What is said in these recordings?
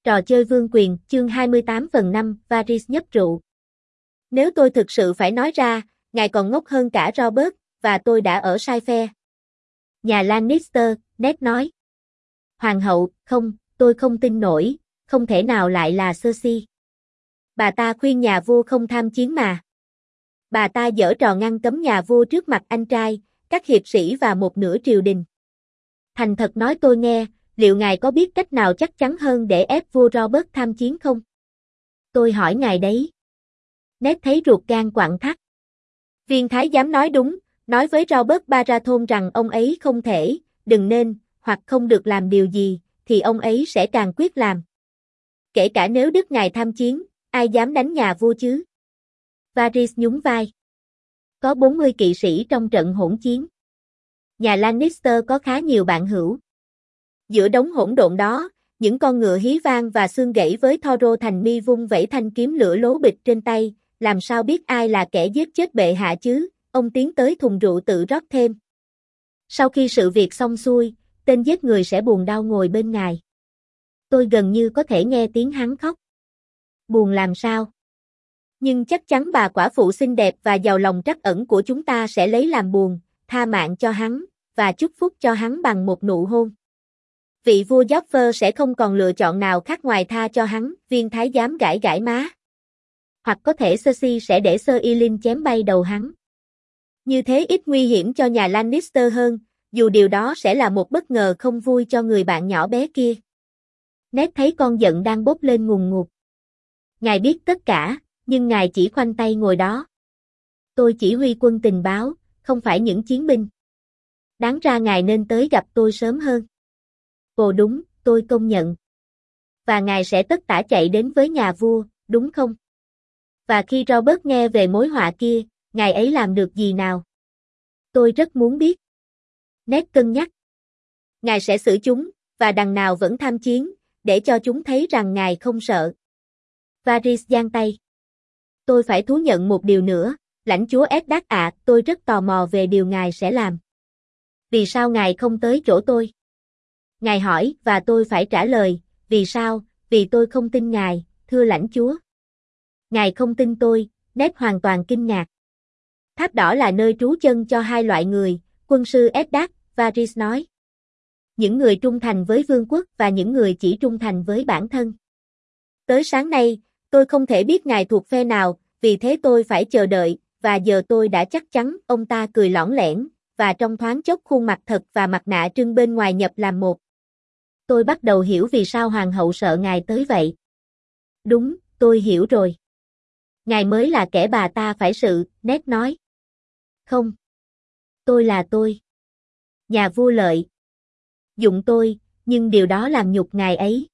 Trò chơi vương quyền, chương 28/5, Varys nhấp rượu. Nếu tôi thực sự phải nói ra, ngài còn ngốc hơn cả Robert, và tôi đã ở sai phe. Nhà Lannister, Ned nói. Hoàng hậu, không, tôi không tin nổi, không thể nào lại là Cersei. Bà ta khuyên nhà vua không tham chiến mà. Bà ta giở trò ngăn cấm nhà vua trước mặt anh trai, các hiệp sĩ và một nửa triều đình. Thành thật nói tôi nghe, liệu ngài có biết cách nào chắc chắn hơn để ép vua Robert tham chiến không? Tôi hỏi ngài đấy. Ned thấy ruột gan quặn thắt. Viên thái giám nói đúng, nói với Robert Baratheon rằng ông ấy không thể, đừng nên, hoặc không được làm điều gì, thì ông ấy sẽ càng quyết làm. Kể cả nếu đứt ngài tham chiến, ai dám đánh nhà vua chứ? Varys nhún vai. Có 40 kỵ sĩ trong trận hỗn chiến. Nhà Lannister có khá nhiều bạn hữu. Giữa đống hỗn độn đó, những con ngựa hí vang và xương gãy với Thoro thành mi vung vẩy thanh kiếm lửa lố bịch trên tay, làm sao biết ai là kẻ giết chết bệ hạ chứ? Ông tiến tới thùng rượu tự rót thêm. Sau khi sự việc xong xuôi, tên giết người sẽ buồn đau ngồi bên ngài. Tôi gần như có thể nghe tiếng hắn khóc. Buồn làm sao? Nhưng chắc chắn bà quả phụ xinh đẹp và giàu lòng trắc ẩn của chúng ta sẽ lấy làm buồn, tha mạng cho hắn, và chúc phúc cho hắn bằng một nụ hôn. Vị vua Joffrey sẽ không còn lựa chọn nào khác ngoài tha cho hắn, viên thái giám gãi gãi má. Hoặc có thể Cersei sẽ để Sir Ilyn chém bay đầu hắn. Như thế ít nguy hiểm cho nhà Lannister hơn, dù điều đó sẽ là một bất ngờ không vui cho người bạn nhỏ bé kia. Ned thấy con giận đang bốc lên ngùn ngụt. Ngài biết tất cả, nhưng ngài chỉ khoanh tay ngồi đó. Tôi chỉ huy quân tình báo, không phải những chiến binh. Đáng ra ngài nên tới gặp tôi sớm hơn. Ồ đúng, tôi công nhận. Và ngài sẽ tất tả chạy đến với nhà vua, đúng không? Và khi Robert nghe về mối họa kia, ngài ấy làm được gì nào? Tôi rất muốn biết. Ned cân nhắc. Ngài sẽ xử chúng, và đằng nào vẫn tham chiến, để cho chúng thấy rằng ngài không sợ. Varys giang tay. Tôi phải thú nhận một điều nữa, lãnh chúa Eddard ạ, tôi rất tò mò về điều ngài sẽ làm. Vì sao ngài không tới chỗ tôi? Ngài hỏi, và tôi phải trả lời, vì sao? Vì tôi không tin ngài, thưa lãnh chúa. Ngài không tin tôi, Ned hoàn toàn kinh ngạc. Tháp đỏ là nơi trú chân cho hai loại người, quân sư Eddard, Varys nói. Những người trung thành với vương quốc và những người chỉ trung thành với bản thân. Tới sáng nay, tôi không thể biết ngài thuộc phe nào, vì thế tôi phải chờ đợi, và giờ tôi đã chắc chắn, ông ta cười lõng lẻn, và trong thoáng chốc khuôn mặt thật và mặt nạ trưng bên ngoài nhập làm một. Tôi bắt đầu hiểu vì sao hoàng hậu sợ ngài tới vậy. Đúng, tôi hiểu rồi. Ngài mới là kẻ bà ta phải sự, Ned nói. Không. Tôi là tôi. Nhà vua lợi. Dụng tôi, nhưng điều đó làm nhục ngài ấy.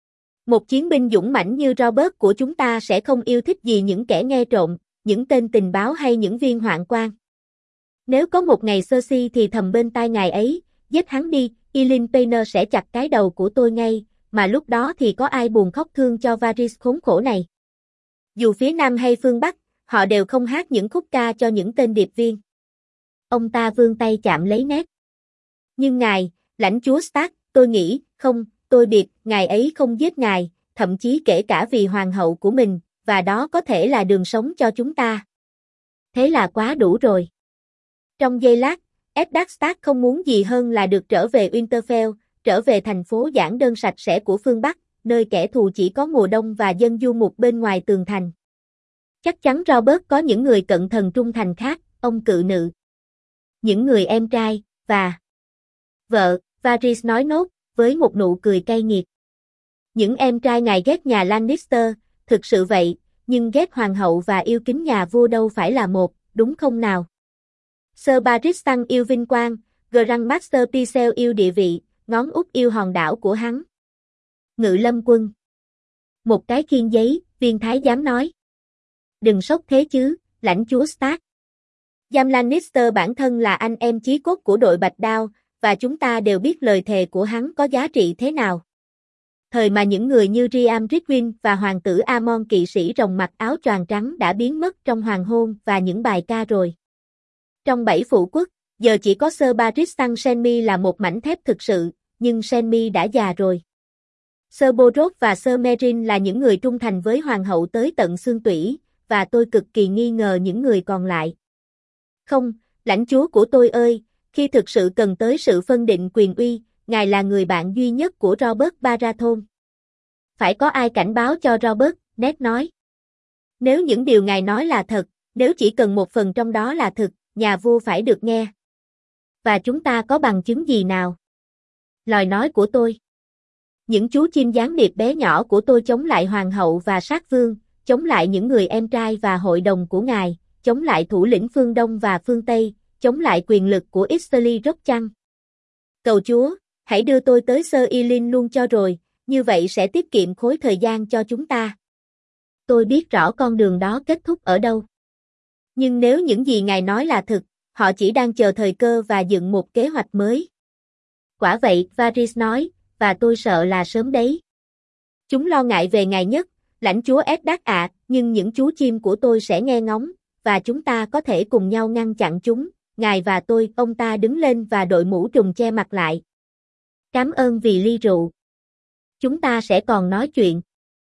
Một chiến binh dũng mãnh như Robert của chúng ta sẽ không yêu thích gì những kẻ nghe trộm, những tên tình báo hay những viên hoạn quan. Nếu có một ngày Cersei thì thầm bên tai ngài ấy, giết hắn đi, Ilyn Payne sẽ chặt cái đầu của tôi ngay, mà lúc đó thì có ai buồn khóc thương cho Varys khốn khổ này. Dù phía Nam hay phương Bắc, họ đều không hát những khúc ca cho những tên điệp viên. Ông ta vươn tay chạm lấy Ned. Nhưng ngài, lãnh chúa Stark, tôi nghĩ, không, tôi biệt, ngài ấy không giết ngài, thậm chí kể cả vì hoàng hậu của mình, và đó có thể là đường sống cho chúng ta. Thế là quá đủ rồi. Trong giây lát, Eddard Stark không muốn gì hơn là được trở về Winterfell, trở về thành phố giản đơn sạch sẽ của phương Bắc, nơi kẻ thù chỉ có mùa đông và dân du mục bên ngoài tường thành. Chắc chắn Robert có những người cận thần trung thành khác, ông cự nữ. Những người em trai, và vợ, Varys nói nốt, với một nụ cười cay nghiệt. Những em trai ngài ghét nhà Lannister, thực sự vậy, nhưng ghét hoàng hậu và yêu kính nhà vua đâu phải là một, đúng không nào? Sir Barristan yêu vinh quang, Grandmaster Pycelle yêu địa vị, ngón út yêu hòn đảo của hắn. Ngự lâm quân. Một cái khiên giấy, viên thái giám nói. Đừng sốc thế chứ, lãnh chúa Stark. Jaime Lannister bản thân là anh em chí cốt của đội Bạch Đao, và chúng ta đều biết lời thề của hắn có giá trị thế nào. Thời mà những người như Riam Ridwin và hoàng tử Aemon kỵ sĩ rồng mặc áo choàng trắng đã biến mất trong hoàng hôn và những bài ca rồi. Trong 7 phụ quốc, giờ chỉ có Sir Barristan Shenmue là một mảnh thép thực sự, nhưng Shenmue đã già rồi. Sir Borot và Sir Meryn là những người trung thành với hoàng hậu tới tận xương tủy, và tôi cực kỳ nghi ngờ những người còn lại. Không, lãnh chúa của tôi ơi, khi thực sự cần tới sự phân định quyền uy, ngài là người bạn duy nhất của Robert Baratheon. Phải có ai cảnh báo cho Robert, Ned nói. Nếu những điều ngài nói là thật, nếu chỉ cần một phần trong đó là thực, nhà vua phải được nghe. Và chúng ta có bằng chứng gì nào? Lời nói của tôi. Những chú chim gián điệp bé nhỏ của tôi chống lại hoàng hậu và sát vương, chống lại những người em trai và hội đồng của ngài, chống lại thủ lĩnh phương Đông và phương Tây, chống lại quyền lực của Ysli Rốc Chăng. Cầu Chúa, hãy đưa tôi tới Sir Ilyn luôn cho rồi, như vậy sẽ tiết kiệm khối thời gian cho chúng ta. Tôi biết rõ con đường đó kết thúc ở đâu. Nhưng nếu những gì ngài nói là thực, họ chỉ đang chờ thời cơ và dựng một kế hoạch mới. Quả vậy, Varys nói, và tôi sợ là sớm đấy. Chúng lo ngại về ngài nhất, lãnh chúa Eddard ạ, nhưng những chú chim của tôi sẽ nghe ngóng, và chúng ta có thể cùng nhau ngăn chặn chúng, ngài và tôi. Ông ta đứng lên và đội mũ trùm che mặt lại. Cảm ơn vì ly rượu. Chúng ta sẽ còn nói chuyện.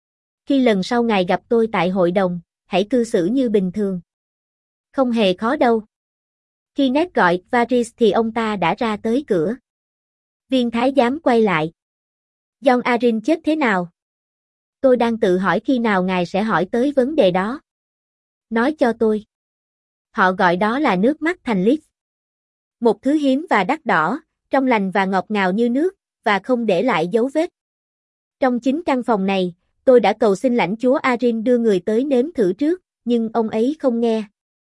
Khi lần sau ngài gặp tôi tại hội đồng, hãy cư xử như bình thường. Không hề khó đâu. Khi Ned gọi Varys thì ông ta đã ra tới cửa. Viên thái giám quay lại. Jon Arryn chết thế nào? Tôi đang tự hỏi khi nào ngài sẽ hỏi tới vấn đề đó. Nói cho tôi. Họ gọi đó là nước mắt thành liếp. Một thứ hiếm và đắt đỏ, trong lành và ngọt ngào như nước, và không để lại dấu vết. Trong chính căn phòng này, tôi đã cầu xin lãnh chúa Arryn đưa người tới nếm thử trước, nhưng ông ấy không nghe.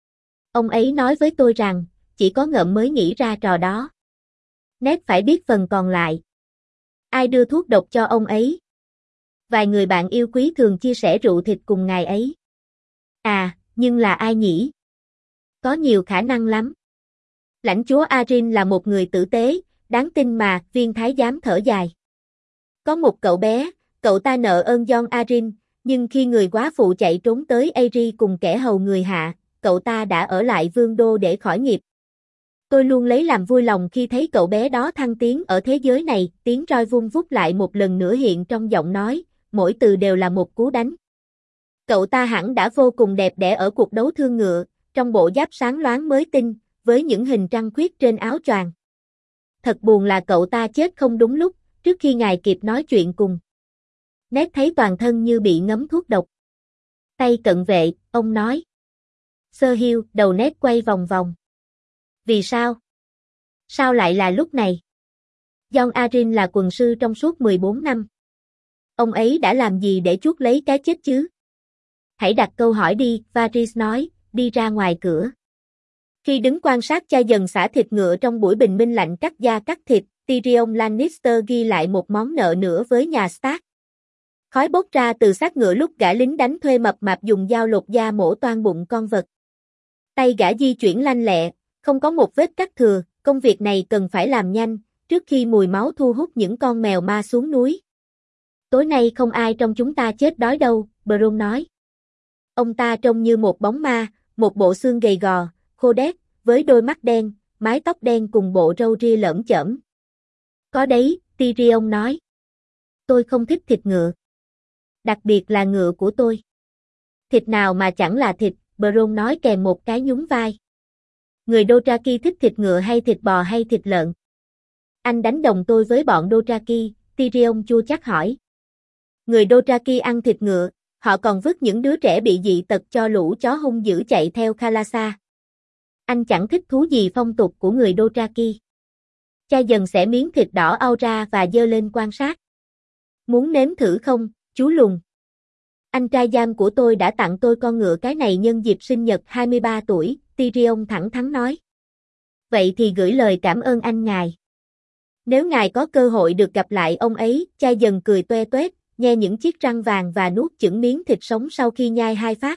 Ông ấy nói với tôi rằng, chỉ có ngợm mới nghĩ ra trò đó. Ned phải biết phần còn lại. Ai đưa thuốc độc cho ông ấy? Vài người bạn yêu quý thường chia sẻ rượu thịt cùng ngài ấy. À, nhưng là ai nhỉ? Có nhiều khả năng lắm. Lãnh chúa Arryn là một người tử tế, đáng tin mà, viên thái giám thở dài. Có một cậu bé, cậu ta nợ ơn Jon Arryn, nhưng khi người góa phụ chạy trốn tới Aerie cùng kẻ hầu người hạ, cậu ta đã ở lại vương đô để khỏi nghiệp. Tôi luôn lấy làm vui lòng khi thấy cậu bé đó thăng tiến ở thế giới này, tiếng roi vung vút lại một lần nữa hiện trong giọng nói, mỗi từ đều là một cú đánh. Cậu ta hẳn đã vô cùng đẹp đẽ ở cuộc đấu thương ngựa, trong bộ giáp sáng loáng mới tinh, với những hình trăng khuyết trên áo choàng. Thật buồn là cậu ta chết không đúng lúc, trước khi ngài kịp nói chuyện cùng. Ned thấy toàn thân như bị ngấm thuốc độc. Tay cận vệ, ông nói. Sir Hill, đầu Ned quay vòng vòng. Vì sao? Sao lại là lúc này? Jon Arryn là quần sư trong suốt 14 năm. Ông ấy đã làm gì để chuốc lấy cái chết chứ? Hãy đặt câu hỏi đi, Varys nói, đi ra ngoài cửa. Khi đứng quan sát cha dần xả thịt ngựa trong buổi bình minh lạnh cắt da cắt thịt, Tyrion Lannister ghi lại một món nợ nữa với nhà Stark. Khói bốc ra từ xác ngựa lúc gã lính đánh thuê mập mạp dùng dao lột da mổ toan bụng con vật. Tay gã di chuyển lanh lẹ, không có một vết cắt thừa, công việc này cần phải làm nhanh, trước khi mùi máu thu hút những con mèo ma xuống núi. Tối nay không ai trong chúng ta chết đói đâu, Bronn nói. Ông ta trông như một bóng ma, một bộ xương gầy gò, khô đét, với đôi mắt đen, mái tóc đen cùng bộ râu ria lởm chởm. Có đấy, Tyrion nói. Tôi không thích thịt ngựa. Đặc biệt là ngựa của tôi. Thịt nào mà chẳng là thịt, Bronn nói kèm một cái nhún vai. Người Dothraki thích thịt ngựa hay thịt bò hay thịt lợn? Anh đánh đồng tôi với bọn Dothraki, Tyrion chua chắc hỏi. Người Dothraki ăn thịt ngựa, họ còn vứt những đứa trẻ bị dị tật cho lũ chó hung dữ chạy theo Khalasa. Anh chẳng thích thú gì phong tục của người Dothraki. Cha dần xẻ miếng thịt đỏ au ra và giơ lên quan sát. Muốn nếm thử không, chú Lùn? Anh trai giam của tôi đã tặng tôi con ngựa cái này nhân dịp sinh nhật 23 tuổi, Tyrion thẳng thắn nói. Vậy thì gửi lời cảm ơn anh ngài. Nếu ngài có cơ hội được gặp lại ông ấy, cha dần cười toe toét, nhe những chiếc răng vàng và nuốt chửng miếng thịt sống sau khi nhai hai phát.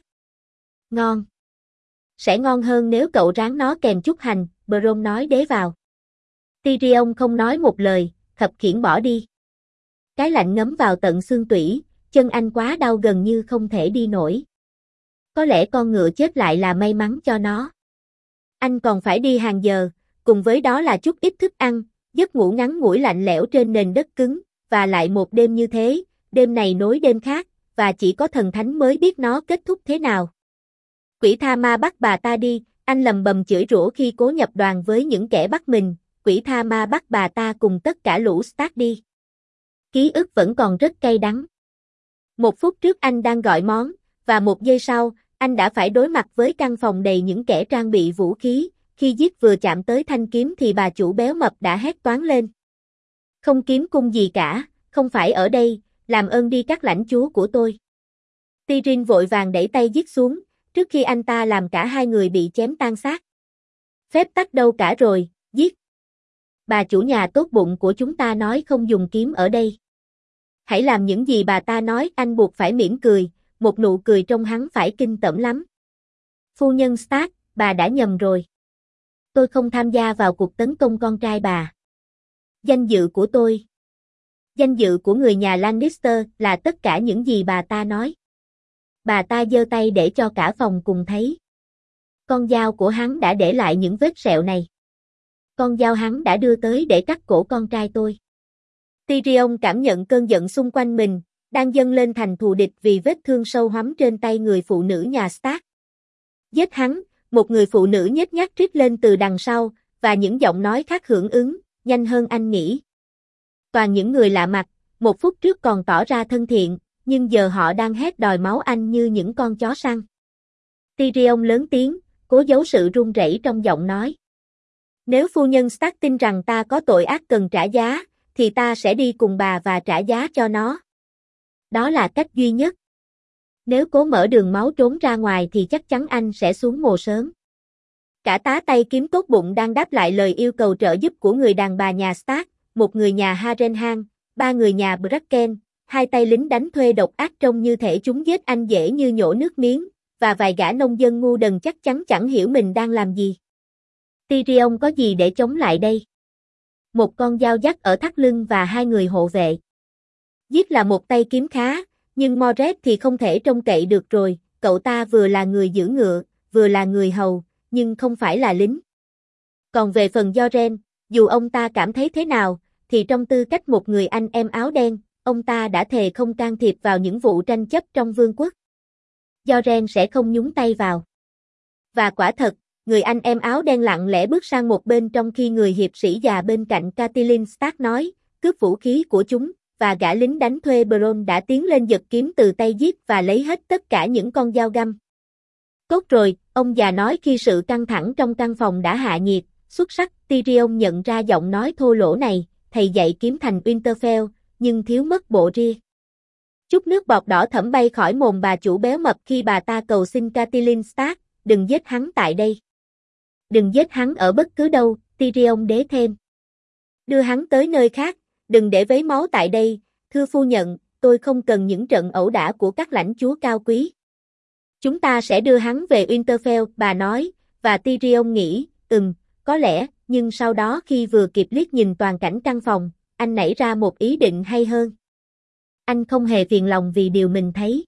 Ngon. Sẽ ngon hơn nếu cậu ráng nó kèm chút hành, Bronn nói đế vào. Tyrion không nói một lời, khập khiễng bỏ đi. Cái lạnh ngấm vào tận xương tủy, chân anh quá đau gần như không thể đi nổi. Có lẽ con ngựa chết lại là may mắn cho nó. Anh còn phải đi hàng giờ, cùng với đó là chút ít thức ăn, giấc ngủ ngắn ngủi lạnh lẽo trên nền đất cứng, và lại một đêm như thế, đêm này nối đêm khác, và chỉ có thần thánh mới biết nó kết thúc thế nào. Quỷ tha ma bắt bà ta đi, anh lầm bầm chửi rủa khi cố nhập đoàn với những kẻ bắt mình, quỷ tha ma bắt bà ta cùng tất cả lũ Stark đi. Ký ức vẫn còn rất cay đắng. 1 phút trước anh đang gọi món, và 1 giây sau, anh đã phải đối mặt với căn phòng đầy những kẻ trang bị vũ khí, khi giết vừa chạm tới thanh kiếm thì bà chủ béo mập đã hét toáng lên. Không kiếm cung gì cả, không phải ở đây, làm ơn đi các lãnh chúa của tôi. Tyrion vội vàng đẩy tay giết xuống, trước khi anh ta làm cả hai người bị chém tan xác. Phép tắc đâu cả rồi, giết. Bà chủ nhà tốt bụng của chúng ta nói không dùng kiếm ở đây. Hãy làm những gì bà ta nói, anh buộc phải mỉm cười, một nụ cười trông hắn phải kinh tởm lắm. Phu nhân Stark, bà đã nhầm rồi. Tôi không tham gia vào cuộc tấn công con trai bà. Danh dự của tôi. Danh dự của người nhà Lannister là tất cả những gì bà ta nói. Bà ta giơ tay để cho cả phòng cùng thấy. Con dao của hắn đã để lại những vết sẹo này. Con dao hắn đã đưa tới để cắt cổ con trai tôi. Tyrion cảm nhận cơn giận xung quanh mình, đang dâng lên thành thù địch vì vết thương sâu hoắm trên tay người phụ nữ nhà Stark. Giết hắn, một người phụ nữ nhếch nhác rít lên từ đằng sau, và những giọng nói khác hưởng ứng, nhanh hơn anh nghĩ. Toàn những người lạ mặt, 1 phút trước còn tỏ ra thân thiện, nhưng giờ họ đang hét đòi máu anh như những con chó săn. Tyrion lớn tiếng, cố giấu sự run rẩy trong giọng nói. Nếu phu nhân Stark tin rằng ta có tội ác cần trả giá, thì ta sẽ đi cùng bà và trả giá cho nó. Đó là cách duy nhất. Nếu cố mở đường máu trốn ra ngoài thì chắc chắn anh sẽ xuống mồ sớm. Cả tá tay kiếm tốt bụng đang đáp lại lời yêu cầu trợ giúp của người đàn bà nhà Stark, 1 người nhà Harrenhal, 3 người nhà Bracken, 2 tay lính đánh thuê độc ác trông như thể chúng giết anh dễ như nhổ nước miếng, và vài gã nông dân ngu đần chắc chắn chẳng hiểu mình đang làm gì. Tyrion có gì để chống lại đây? Một con dao dắt ở thắt lưng và 2 người hộ vệ. Giết là một tay kiếm khá, nhưng Mordred thì không thể trông cậy được rồi, cậu ta vừa là người giữ ngựa, vừa là người hầu, nhưng không phải là lính. Còn về phần Yoren, dù ông ta cảm thấy thế nào, thì trong tư cách một người anh em áo đen, ông ta đã thề không can thiệp vào những vụ tranh chấp trong vương quốc. Yoren sẽ không nhúng tay vào. Và quả thật, người anh em áo đen lặng lẽ bước sang một bên trong khi người hiệp sĩ già bên cạnh Catelyn Stark nói, cướp vũ khí của chúng, và gã lính đánh thuê Bronn đã tiến lên giật kiếm từ tay giết và lấy hết tất cả những con dao găm. Tốt rồi, ông già nói khi sự căng thẳng trong căn phòng đã hạ nhiệt, xuất sắc. Tyrion nhận ra giọng nói thô lỗ này, thầy dạy kiếm thành Winterfell, nhưng thiếu mất bộ ria. Chút nước bọt đỏ thẫm bay khỏi mồm bà chủ béo mập khi bà ta cầu xin Catelyn Stark, đừng giết hắn tại đây. Đừng giết hắn ở bất cứ đâu, Tyrion đế thêm. Đưa hắn tới nơi khác, đừng để vấy máu tại đây, thưa phu nhận, tôi không cần những trận ẩu đả của các lãnh chúa cao quý. Chúng ta sẽ đưa hắn về Winterfell, bà nói, và Tyrion nghĩ, có lẽ, nhưng sau đó khi vừa kịp liếc nhìn toàn cảnh căn phòng, anh nảy ra một ý định hay hơn. Anh không hề phiền lòng vì điều mình thấy.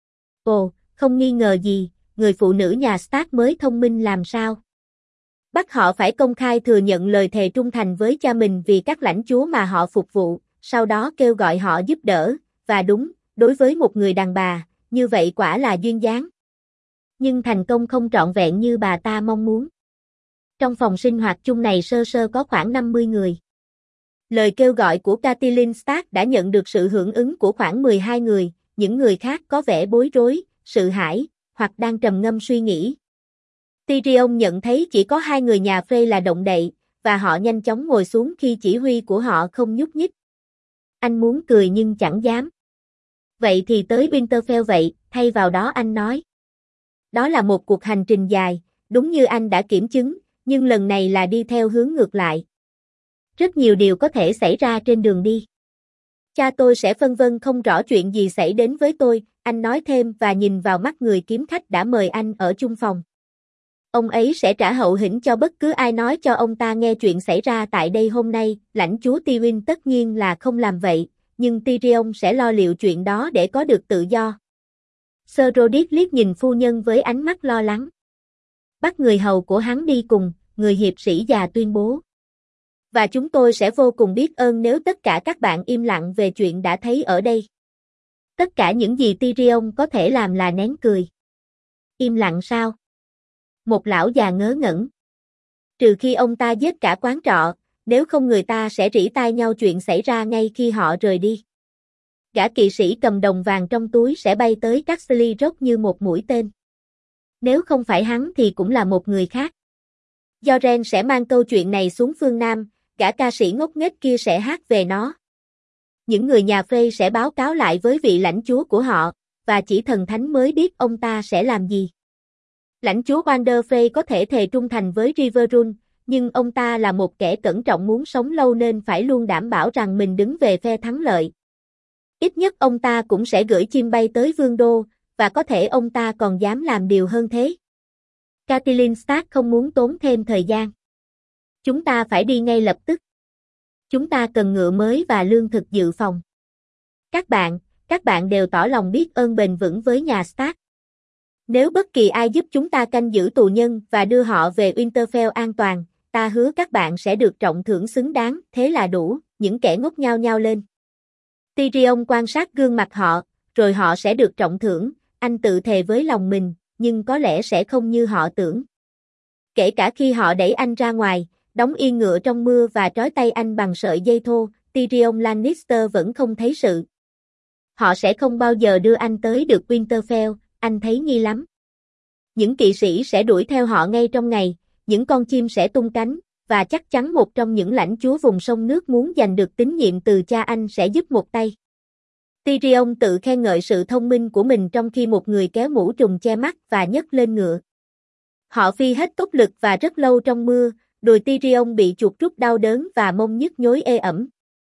Ồ, không nghi ngờ gì, người phụ nữ nhà Stark mới thông minh làm sao? Bắt họ phải công khai thừa nhận lời thề trung thành với cha mình vì các lãnh chúa mà họ phục vụ, sau đó kêu gọi họ giúp đỡ, và đúng, đối với một người đàn bà, như vậy quả là duyên dáng. Nhưng thành công không trọn vẹn như bà ta mong muốn. Trong phòng sinh hoạt chung này sơ sơ có khoảng 50 người. Lời kêu gọi của Catelyn Stark đã nhận được sự hưởng ứng của khoảng 12 người, những người khác có vẻ bối rối, sợ hãi, hoặc đang trầm ngâm suy nghĩ. Tyrion nhận thấy chỉ có 2 người nhà Frey là động đậy, và họ nhanh chóng ngồi xuống khi chỉ huy của họ không nhúc nhích. Anh muốn cười nhưng chẳng dám. Vậy thì tới Winterfell vậy, thay vào đó anh nói. Đó là một cuộc hành trình dài, đúng như anh đã kiểm chứng, nhưng lần này là đi theo hướng ngược lại. Rất nhiều điều có thể xảy ra trên đường đi. Cha tôi sẽ phân vân không rõ chuyện gì xảy đến với tôi, anh nói thêm và nhìn vào mắt người kiếm khách đã mời anh ở chung phòng. Ông ấy sẽ trả hậu hĩnh cho bất cứ ai nói cho ông ta nghe chuyện xảy ra tại đây hôm nay, lãnh chúa Tywin tất nhiên là không làm vậy, nhưng Tyrion sẽ lo liệu chuyện đó để có được tự do. Sir Rodrik liếc nhìn phu nhân với ánh mắt lo lắng. Bắt người hầu của hắn đi cùng, người hiệp sĩ già tuyên bố. Và chúng tôi sẽ vô cùng biết ơn nếu tất cả các bạn im lặng về chuyện đã thấy ở đây. Tất cả những gì Tyrion có thể làm là nén cười. Im lặng sao? Một lão già ngớ ngẩn. Trừ khi ông ta giết cả quán trọ, nếu không người ta sẽ rỉ tai nhau chuyện xảy ra ngay khi họ rời đi. Gã kỵ sĩ cầm đồng vàng trong túi sẽ bay tới Casterly Rock như một mũi tên. Nếu không phải hắn thì cũng là một người khác. Joren sẽ mang câu chuyện này xuống phương Nam, gã ca sĩ ngốc nghếch kia sẽ hát về nó. Những người nhà Frey sẽ báo cáo lại với vị lãnh chúa của họ, và chỉ thần thánh mới biết ông ta sẽ làm gì. Lãnh chúa Wander Frey có thể thề trung thành với Riverrun, nhưng ông ta là một kẻ cẩn trọng muốn sống lâu nên phải luôn đảm bảo rằng mình đứng về phe thắng lợi. Ít nhất ông ta cũng sẽ gửi chim bay tới Vương đô, và có thể ông ta còn dám làm điều hơn thế. Catelyn Stark không muốn tốn thêm thời gian. Chúng ta phải đi ngay lập tức. Chúng ta cần ngựa mới và lương thực dự phòng. Các bạn đều tỏ lòng biết ơn bền vững với nhà Stark. Nếu bất kỳ ai giúp chúng ta canh giữ tù nhân và đưa họ về Winterfell an toàn, ta hứa các bạn sẽ được trọng thưởng xứng đáng, thế là đủ, những kẻ ngốc nhao nhao lên. Tyrion quan sát gương mặt họ, rồi họ sẽ được trọng thưởng, anh tự thề với lòng mình, nhưng có lẽ sẽ không như họ tưởng. Kể cả khi họ đẩy anh ra ngoài, đóng yên ngựa trong mưa và trói tay anh bằng sợi dây thô, Tyrion Lannister vẫn không thấy sự. Họ sẽ không bao giờ đưa anh tới được Winterfell, anh thấy nghi lắm. Những kỵ sĩ sẽ đuổi theo họ ngay trong ngày, những con chim sẽ tung cánh, và chắc chắn một trong những lãnh chúa vùng sông nước muốn giành được tín nhiệm từ cha anh sẽ giúp một tay. Tyrion tự khen ngợi sự thông minh của mình trong khi một người kéo mũ trùm che mắt và nhấc lên ngựa. Họ phi hết tốc lực và rất lâu trong mưa, đùi Tyrion bị chuột rút đau đớn và mông nhức nhối ê ẩm.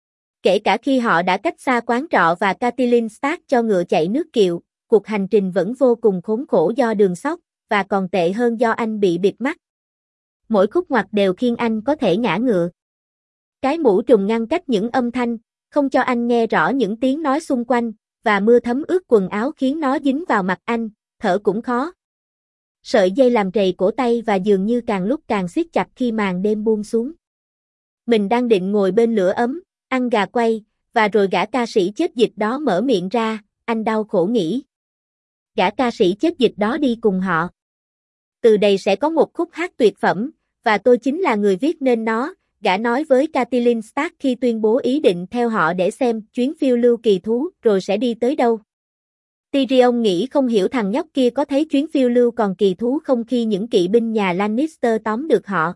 Kể cả khi họ đã cách xa quán trọ và Catelyn Stark cho ngựa chạy nước kiệu, cuộc hành trình vẫn vô cùng khốn khổ do đường sóc, và còn tệ hơn do anh bị bịt mắt. Mỗi khúc ngoặt đều khiến anh có thể ngã ngựa. Cái mũ trùm ngăn cách những âm thanh, không cho anh nghe rõ những tiếng nói xung quanh, và mưa thấm ướt quần áo khiến nó dính vào mặt anh, thở cũng khó. Sợi dây làm trầy cổ tay và dường như càng lúc càng siết chặt khi màn đêm buông xuống. Mình đang định ngồi bên lửa ấm, ăn gà quay, và rồi gã ca sĩ chết dịch đó mở miệng ra, anh đau khổ nghĩ. Gã ca sĩ chết dịch đó đi cùng họ. Từ đây sẽ có một khúc hát tuyệt phẩm, và tôi chính là người viết nên nó, gã nói với Catelyn Stark khi tuyên bố ý định theo họ để xem chuyến phiêu lưu kỳ thú rồi sẽ đi tới đâu. Tyrion nghĩ không hiểu thằng nhóc kia có thấy chuyến phiêu lưu còn kỳ thú không khi những kỵ binh nhà Lannister tóm được họ.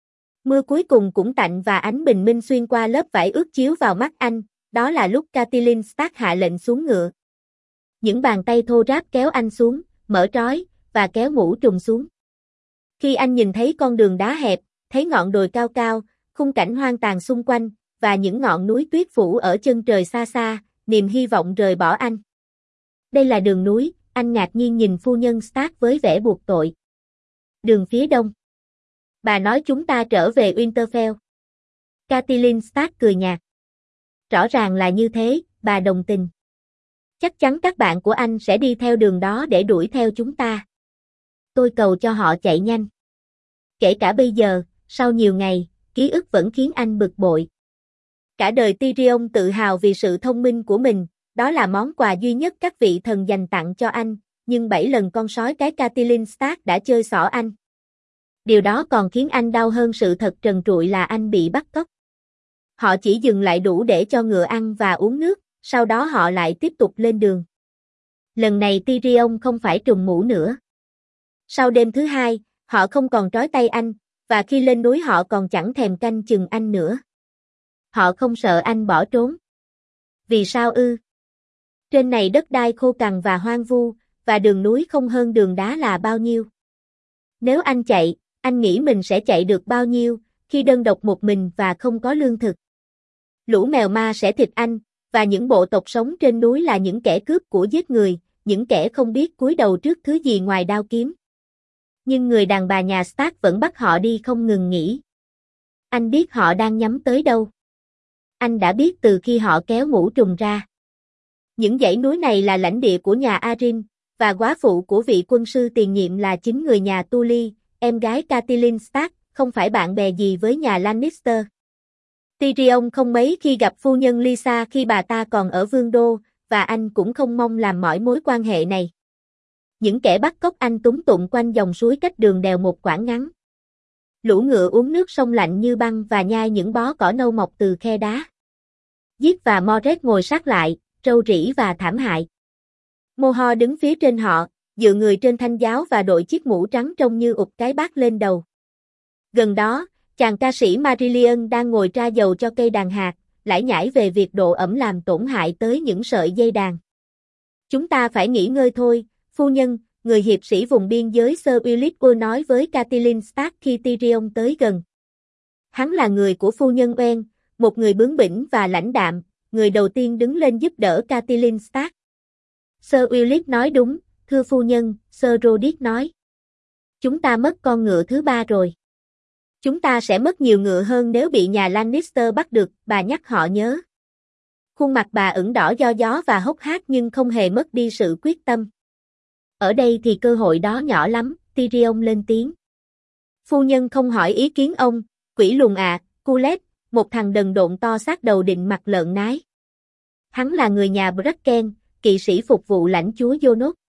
Mưa cuối cùng cũng tạnh và ánh bình minh xuyên qua lớp vải ướt chiếu vào mắt anh, đó là lúc Catelyn Stark hạ lệnh xuống ngựa. Những bàn tay thô ráp kéo anh xuống, mở trói, và kéo mũ trùm xuống. Khi anh nhìn thấy con đường đá hẹp, thấy ngọn đồi cao cao, khung cảnh hoang tàn xung quanh, và những ngọn núi tuyết phủ ở chân trời xa xa, niềm hy vọng rời bỏ anh. Đây là đường núi, anh ngạc nhiên nhìn phu nhân Stark với vẻ buộc tội. Đường phía đông. Bà nói chúng ta trở về Winterfell. Catelyn Stark cười nhạt. Rõ ràng là như thế, bà đồng tình. Chắc chắn các bạn của anh sẽ đi theo đường đó để đuổi theo chúng ta. Tôi cầu cho họ chạy nhanh. Kể cả bây giờ, sau nhiều ngày, ký ức vẫn khiến anh bực bội. Cả đời Tyrion tự hào vì sự thông minh của mình, đó là món quà duy nhất các vị thần dành tặng cho anh, nhưng 7 lần con sói cái Catelyn Stark đã chơi xỏ anh. Điều đó còn khiến anh đau hơn sự thật trần trụi là anh bị bắt cóc. Họ chỉ dừng lại đủ để cho ngựa ăn và uống nước, sau đó họ lại tiếp tục lên đường. Lần này Tyrion không phải trùm mũ nữa. Sau đêm thứ hai, họ không còn trói tay anh, và khi lên núi họ còn chẳng thèm canh chừng anh nữa. Họ không sợ anh bỏ trốn. Vì sao ư? Trên này đất đai khô cằn và hoang vu, và đường núi không hơn đường đá là bao nhiêu. Nếu anh chạy, anh nghĩ mình sẽ chạy được bao nhiêu, khi đơn độc một mình và không có lương thực. Lũ mèo ma sẽ thịt anh, và những bộ tộc sống trên núi là những kẻ cướp của giết người, những kẻ không biết cúi đầu trước thứ gì ngoài đao kiếm. Nhưng người đàn bà nhà Stark vẫn bắt họ đi không ngừng nghỉ. Anh biết họ đang nhắm tới đâu. Anh đã biết từ khi họ kéo mũ trùm ra. Những dãy núi này là lãnh địa của nhà Arryn, và góa phụ của vị quân sư tiền nhiệm là chính người nhà Tully, em gái Catelyn Stark, không phải bạn bè gì với nhà Lannister. Tyrion không mấy khi gặp phu nhân Lysa khi bà ta còn ở Vương đô, và anh cũng không mong làm mỏi mối quan hệ này. Những kẻ bắt cóc anh túng tụng quanh dòng suối cách đường đèo một quãng ngắn. Lũ ngựa uống nước sông lạnh như băng và nhai những bó cỏ nâu mọc từ khe đá. Giết và Moret ngồi sát lại, râu rĩ và thảm hại. Moho đứng phía trên họ, dựa người trên thanh giáo và đội chiếc mũ trắng trông như ụp cái bát lên đầu. Gần đó, chàng ca sĩ Marillion đang ngồi tra dầu cho cây đàn hạt, lải nhải về việc độ ẩm làm tổn hại tới những sợi dây đàn. Chúng ta phải nghỉ ngơi thôi, phu nhân, người hiệp sĩ vùng biên giới Sir Willis nói với Catelyn Stark khi Tyrion tới gần. Hắn là người của phu nhân Oen, một người bướng bỉnh và lãnh đạm, người đầu tiên đứng lên giúp đỡ Catelyn Stark. Sir Willis nói đúng, thưa phu nhân, Sir Roderick nói. Chúng ta mất con ngựa thứ 3 rồi. Chúng ta sẽ mất nhiều ngựa hơn nếu bị nhà Lannister bắt được, bà nhắc họ nhớ. Khuôn mặt bà ửng đỏ do gió và hốc hác nhưng không hề mất đi sự quyết tâm. Ở đây thì cơ hội đó nhỏ lắm, Tyrion lên tiếng. Phu nhân không hỏi ý kiến ông, quỷ lùn à, Culet, một thằng đần độn to xác đầu định mặt lợn nái. Hắn là người nhà Bracken, kỵ sĩ phục vụ lãnh chúa Yonos.